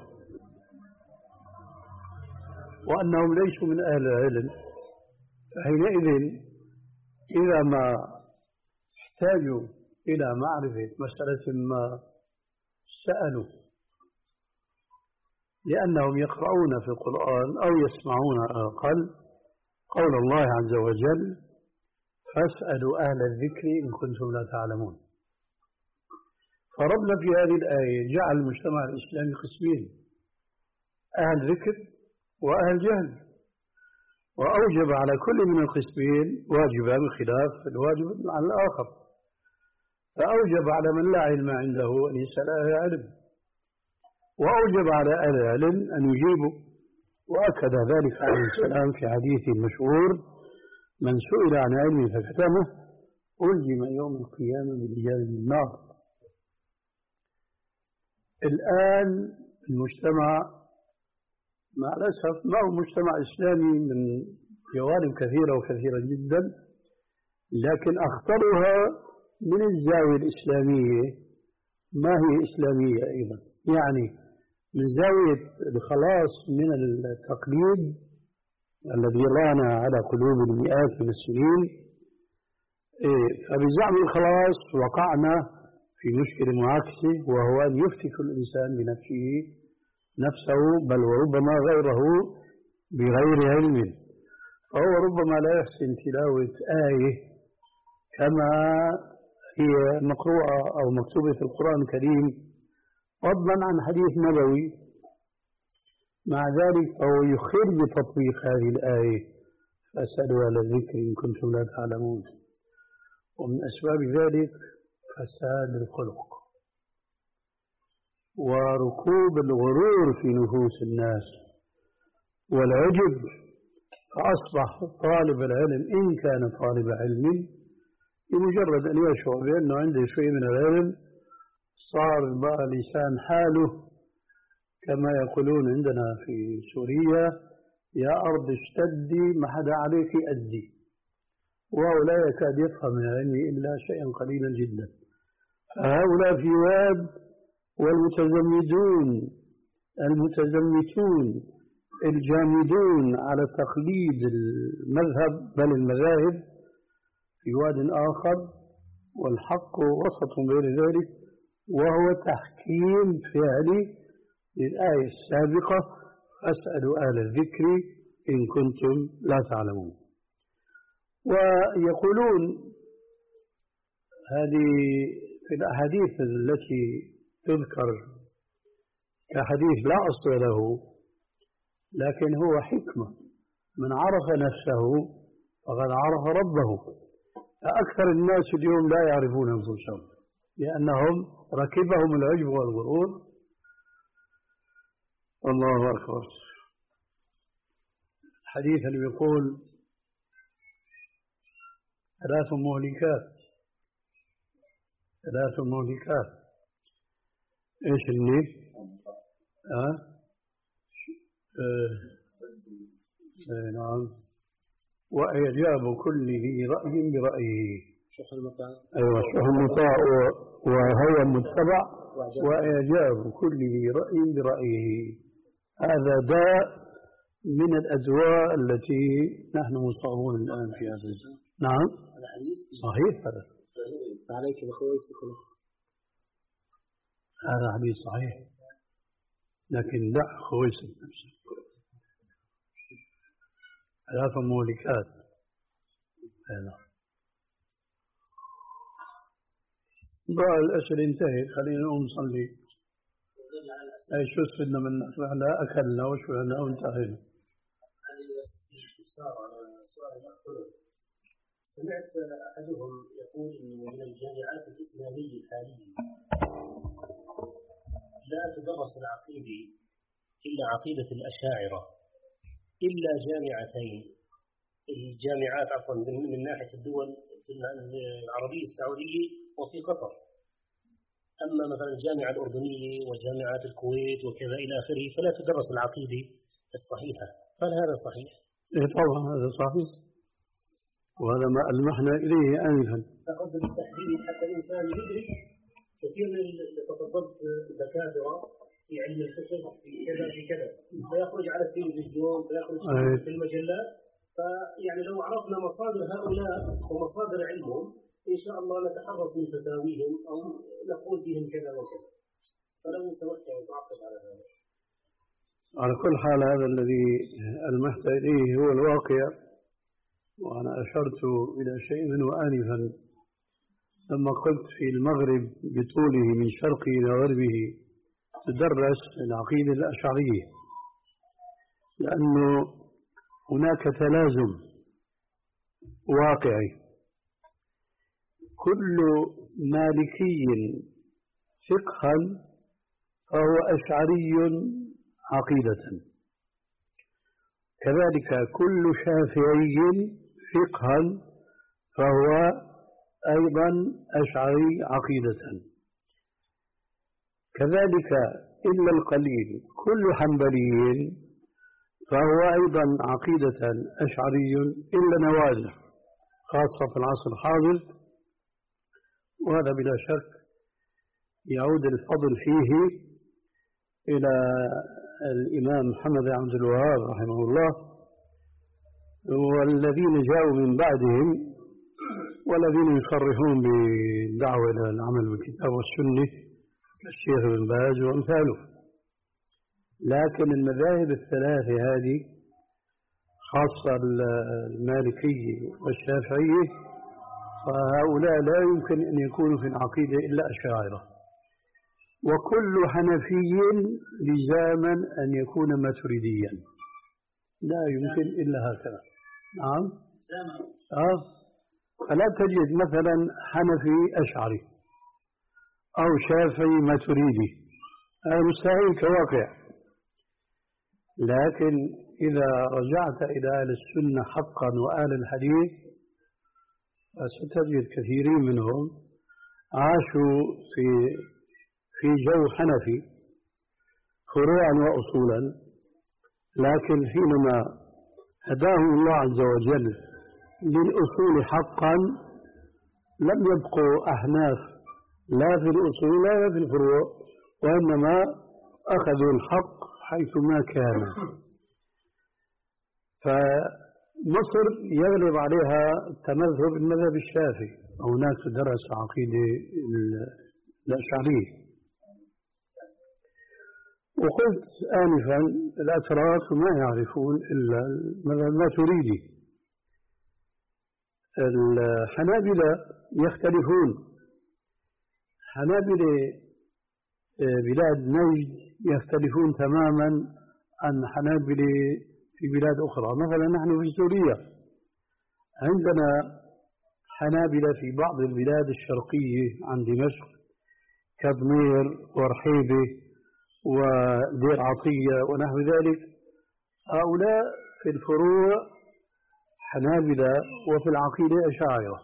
وأنهم ليسوا من أهل العلم، فحينئذ إذا ما احتاجوا إلى معرفة مسألة ما سألوا، لأنهم يقرؤون في القرآن أو يسمعون على الأقل قول الله عز وجل: فاسألوا أهل الذكر إن كنتم لا تعلمون. فربنا في هذه الآية جعل المجتمع الإسلامي قسمين: أهل ذكر وأهل جهل، وأوجب على كل من القسمين واجبا بخلاف الواجب على الآخر. فأوجب على من لا علم عنده أن يسأل أهل علم، وأوجب على أهل العلم أن يجيبوا. وأكد ذلك عليه السلام في حديثه المشهور: من سئل عن علم فكتمه ألزم يوم القيامة بلجام النار. الآن المجتمع مع الأسف ما هو مجتمع إسلامي من جوانب كثيرة وكثيرة جدا، لكن أخطرها من الزاوية الإسلامية ما هي إسلامية أيضا، يعني من زاوية الخلاص من التقليد الذي رانا على قلوب المئات من السنين. فبزعم الخلاص وقعنا في مشكلة معاكسة، وهو أن يفتك الإنسان بنفسه نفسه، بل وربما غيره بغير علم. فهو ربما لا يحسن تلاوة آية كما هي مقروءة أو مكتوبة في القرآن الكريم فضلا عن حديث نبوي، مع ذلك فهو يخل بتطبيق هذه الآية: فاسألوا أهل الذكر إن كنتم لا تعلمون. ومن أسباب ذلك فساد الخلق وركوب الغرور في نفوس الناس والعجب. فأصبح طالب العلم إن كان طالب علم بمجرد أن يشعر بأنه عنده شيء من العلم صار بقى لسان حاله كما يقولون عندنا في سوريا: يا أرض اشتدي ما حدا عليك أدي. وهو لا يكاد يفهم من العلم إلا شيئا قليلا جدا. فهؤلاء في واد، والمتزمدون المتزمتون الجامدون على تقليد المذهب بل المذاهب في واد آخر، والحق وسط بين ذلك، وهو تحكيم فعلي للآية السابقة: فاسألوا أهل الذكر إن كنتم لا تعلمون. ويقولون هذه في الأحاديث التي تذكر كحديث لا أصل له، لكن هو حكمة: من عرف نفسه فقد عرف ربه. فأكثر الناس اليوم لا يعرفون أنفسهم لأنهم ركبهم العجب والغرور. الله أكبر. الحديث اللي يقول: ثلاث مهلكات ثلاث مهلكات ايش اللي أه؟ أه؟ أه نعم. وإعجاب كل ذي رأي برأيه. شح المطاع. أيوة، شح المطاع وهوى المتبع، وإعجاب كل ذي رأي برأيه. هذا داء من الأدواء التي نحن مصابون الآن في هذا الزمن. نعم صحيح هذا. عليك بخويس نفسك. هذا حديث صحيح، لكن دع خويس نفسك. ثلاث مهلكات. هذا ضاع الأسئلة انتهت، خلينا نقوم نصلي. أي شو استفدنا من احنا أكلنا وشبعنا وانتهينا. سمعت أحدهم يقول إنه من الجامعات الإسلامية الحالية لا تدرس العقيدة إلا عقيدة الأشاعرة إلا جامعتين، الجامعات عفوا من ناحية الدول العربية السعودية وفي قطر. أما مثلا الجامعة الأردنية وجامعات الكويت وكذا إلى آخره فلا تدرس العقيدة الصحيحة. هل هذا صحيح؟ إيه طبعا هذا صحيح، وهذا ما ألمحنا إليه آنفا. أقصد بالتحديد حتى الإنسان يدرك كثير من تفضلت الدكاترة في علم الفقه في كذا في كذا فيخرج على التلفزيون فيخرج في المجلات، فيعني لو عرفنا مصادر هؤلاء ومصادر علمهم إن شاء الله نتحرص من فتاويهم أو نقول بهم كذا وكذا. فلو سمحت أن تعقب على هذا. على كل حال هذا الذي ألمحت إليه هو الواقع، وأنا أشرت إلى شيء منه آنفا لما قلت في المغرب بطوله من شرقه إلى غربه تدرس العقيدة الأشعرية، لأنه هناك تلازم واقعي. كل مالكي فقها فهو أشعري عقيدة، كذلك كل شافعي فقها فهو أيضا أشعري عقيدة، كذلك إلا القليل كل حنبلي فهو أيضا عقيدة أشعري إلا نوادر خاصة في العصر الحاضر، وهذا بلا شك يعود الفضل فيه إلى الإمام محمد عبد الوهاب رحمه الله والذين جاءوا من بعدهم والذين يصرحون بالدعوة إلى العمل بالكتاب والسنة كالشيخ ابن باز وأمثاله. لكن المذاهب الثلاثة هذه خاصة المالكية والشافعية فهؤلاء لا يمكن أن يكونوا في العقيدة إلا أشاعرة، وكل حنفي لزاما أن يكون ماتريديا، لا يمكن إلا هكذا. نعم آه. فلا تجد مثلا حنفي أشعري أو شافعي ماتريدي، هذا مستحيل كواقع. لكن إذا رجعت إلى أهل السنة حقا وأهل الحديث ستجد كثيرين منهم عاشوا في في جو حنفي فروعا وأصولا، لكن حينما هداهم الله عز وجل للأصول حقا لم يبقوا أحناف لا في الأصول ولا في الفروع، وإنما أخذوا الحق حيثما كان. فمصر يغلب عليها التمذهب المذهب الشافعي، هناك درس عقيدة الأشعرية. وقلت آنفا الأتراك ما يعرفون إلا المذهب الماتريدي. الحنابلة يختلفون، حنابلة بلاد نجد يختلفون تماما عن حنابلة في بلاد أخرى. مثلا نحن في سوريا عندنا حنابلة في بعض البلاد الشرقية عن دمشق كضمير ورحيبة ودير عطية ونحو ذلك، هؤلاء في الفروع حنابلة وفي العقيدة أشاعرة.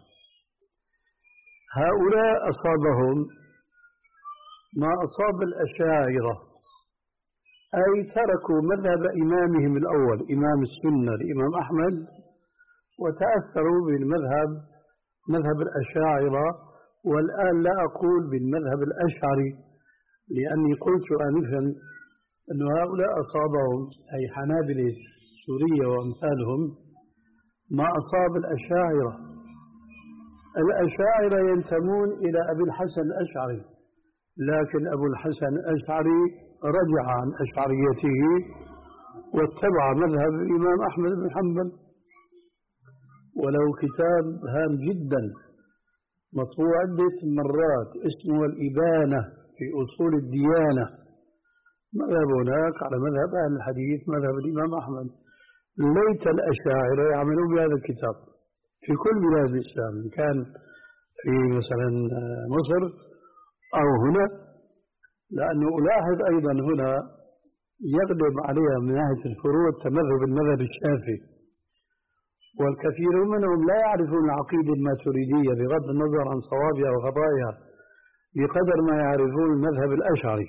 هؤلاء أصابهم ما أصاب الأشاعرة، أي تركوا مذهب إمامهم الأول إمام السنة الإمام أحمد وتأثروا بالمذهب مذهب الأشاعرة. والآن لا أقول بالمذهب الأشعري، لأني قلت آنفا أن هؤلاء أصابهم أي حنابلة سوريا وأمثالهم ما أصاب الأشاعرة. الأشاعرة ينتمون إلى أبي الحسن الأشعري، لكن أبو الحسن الأشعري رجع عن أشعريته واتبع مذهب الإمام أحمد بن حنبل، ولو كتاب هام جدا مطبوع عدة مرات اسمه الإبانة في أصول الديانة، مذهب هناك على مذهب أهل الحديث مذهب الإمام أحمد. ليت الأشاعرة يعملون بهذا الكتاب في كل بلاد الإسلام، إن كان في مثلا مصر أو هنا، لأنه ألاحظ أيضا هنا يغلب عليها من ناحية الفروع تمذهب المذهب الشافعي، والكثير منهم لا يعرفون العقيدة الماتريدية بغض النظر عن صوابها وخطائها بقدر ما يعرفون المذهب الأشعري.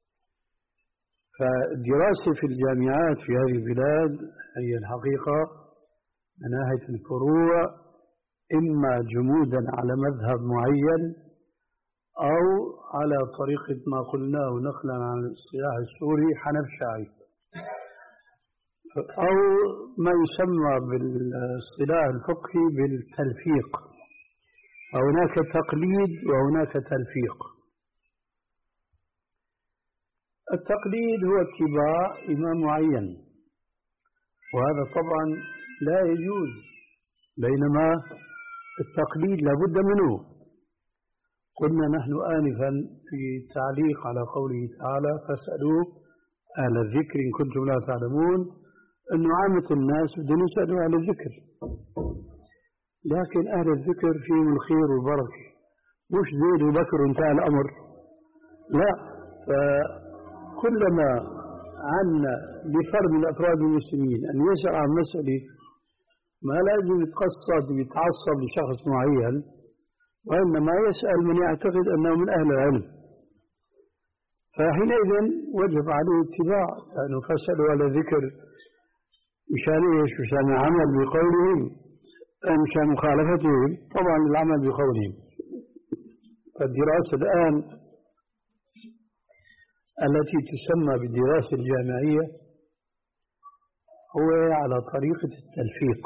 فالدراسة في الجامعات في هذه البلاد هي الحقيقة من ناحية الفروع إما جمودا على مذهب معين أو على طريقة ما قلناه نقلا عن الاصطلاح السوري حنف شاعي، أو ما يسمى بالاصطلاح الفقهي بالتلفيق، هناك تقليد وهناك تلفيق. التقليد هو اتباع إمام معين، وهذا طبعا لا يجوز، بينما التقليد لابد منه. قلنا نحن آنفا في تعليق على قوله تعالى فاسألوا أهل الذكر إن كنتم لا تعلمون، أنه عامة الناس بدهم يسألوا أهل الذكر، لكن أهل الذكر فيهم الخير والبركة، مش زيد وبكر وانتهى الأمر، لا. فكلما عنا لفرد من أفراد المسلمين أن يسأل عن مسألة ما لازم يتقصد ويتعصب لشخص معين، وإنما يسأل من يعتقد أنه من أهل العلم، فحينئذ وجب عليه اتباع، لأنه فاسألوا على ذكر مشان إيش؟ مشان العمل بقولهم، مشان مخالفتهم طبعا العمل بقولهم. فالدراسة الآن التي تسمى بالدراسة الجامعية هو على طريقة التلفيق،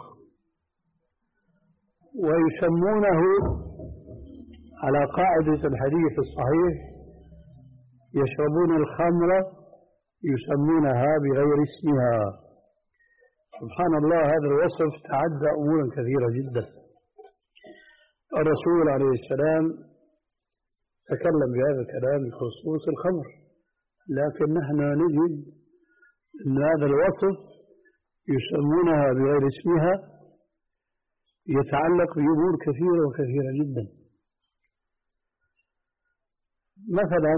ويسمونه على قاعدة الحديث الصحيح يشربون الخمر يسمونها بغير اسمها. سبحان الله، هذا الوصف تعدى أمورا كثيرة جدا. الرسول عليه السلام تكلم بهذا الكلام بخصوص الخمر، لكن نحن نجد أن هذا الوصف يسمونها بغير اسمها يتعلق بأمور كثيرة وكثيرة جدا. مثلا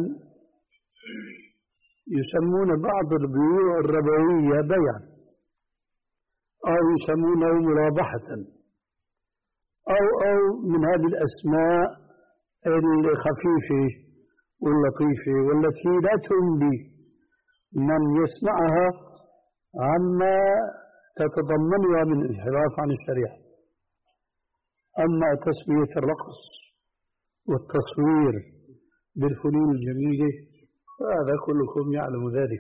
يسمون بعض البيوع الربوية بيعا، أو يسمونه مرابحة، أو أو من هذه الأسماء الخفيفة واللطيفة والتي لا تنبي من يسمعها عما تتضمنها من انحراف عن الشريعة. أما تسمية الرقص والتصوير بالفنون الجميلة فهذا كلكم يعلم ذلك.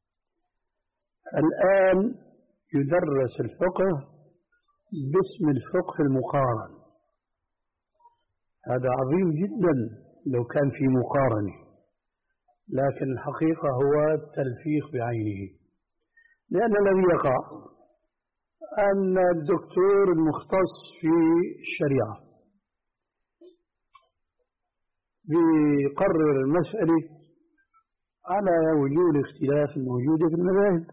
الآن يدرس الفقه باسم الفقه المقارن، هذا عظيم جدا لو كان في مقارنة، لكن الحقيقة هو التلفيق بعينه. لأن الذي يقع أن الدكتور المختص في الشريعة بيقرر المسألة على وجوه الاختلاف الموجودة في المذاهب،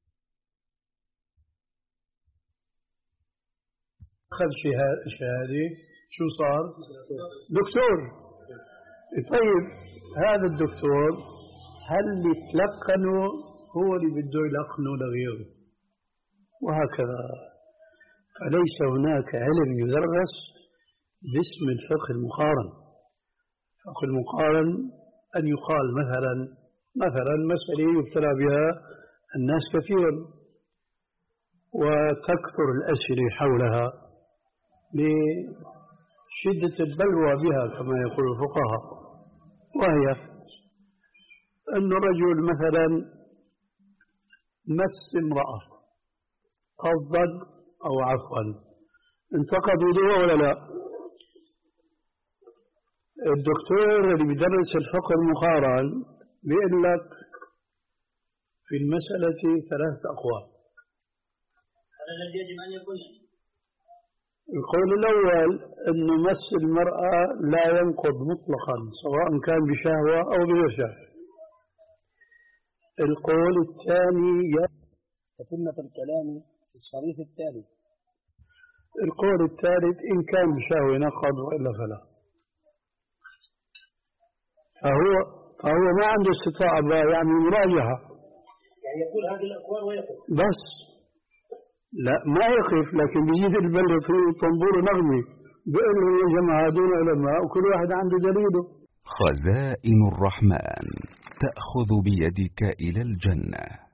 أخذ شهادة شو صار؟ دكتور. طيب هذا الدكتور هل اللي تلقنه هو اللي بده يلقنه لغيره؟ وهكذا. فليس هناك علم يدرس باسم الفقه المقارن. الفقه المقارن أن يقال مثلا مثلا مسألة يبتلى بها الناس كثيرا وتكثر الأسئلة حولها لشدة البلوى بها كما يقول الفقهاء، وهي أن الرجل مثلا مس امرأة قصدا أو عفوا انتقد وضوءه ولا لا؟ الدكتور اللي بيدرس الفقه المقارن بيقول لك في المسألة ثلاثة أقوال. هذا الذي يجب أن يكون. القول الأول أنه مس المرأة لا ينقض مطلقا سواء كان بشهوة أو بغير شهوة. القول الثاني تتمة الكلام في الشريط التالي. القول الثالث إن كان بشهوة نقض وإلا فلا. فهو فهو ما عنده استطاعة يعني مراجعة. يعني يقول هذه الأقوال ويقف. بس لا ما يقف، لكن بيجي البلد في طنبور نغمي بيقول له يا جماعة هذول علماء وكل واحد عنده دليله. خزائن الرحمن تأخذ بيدك إلى الجنة.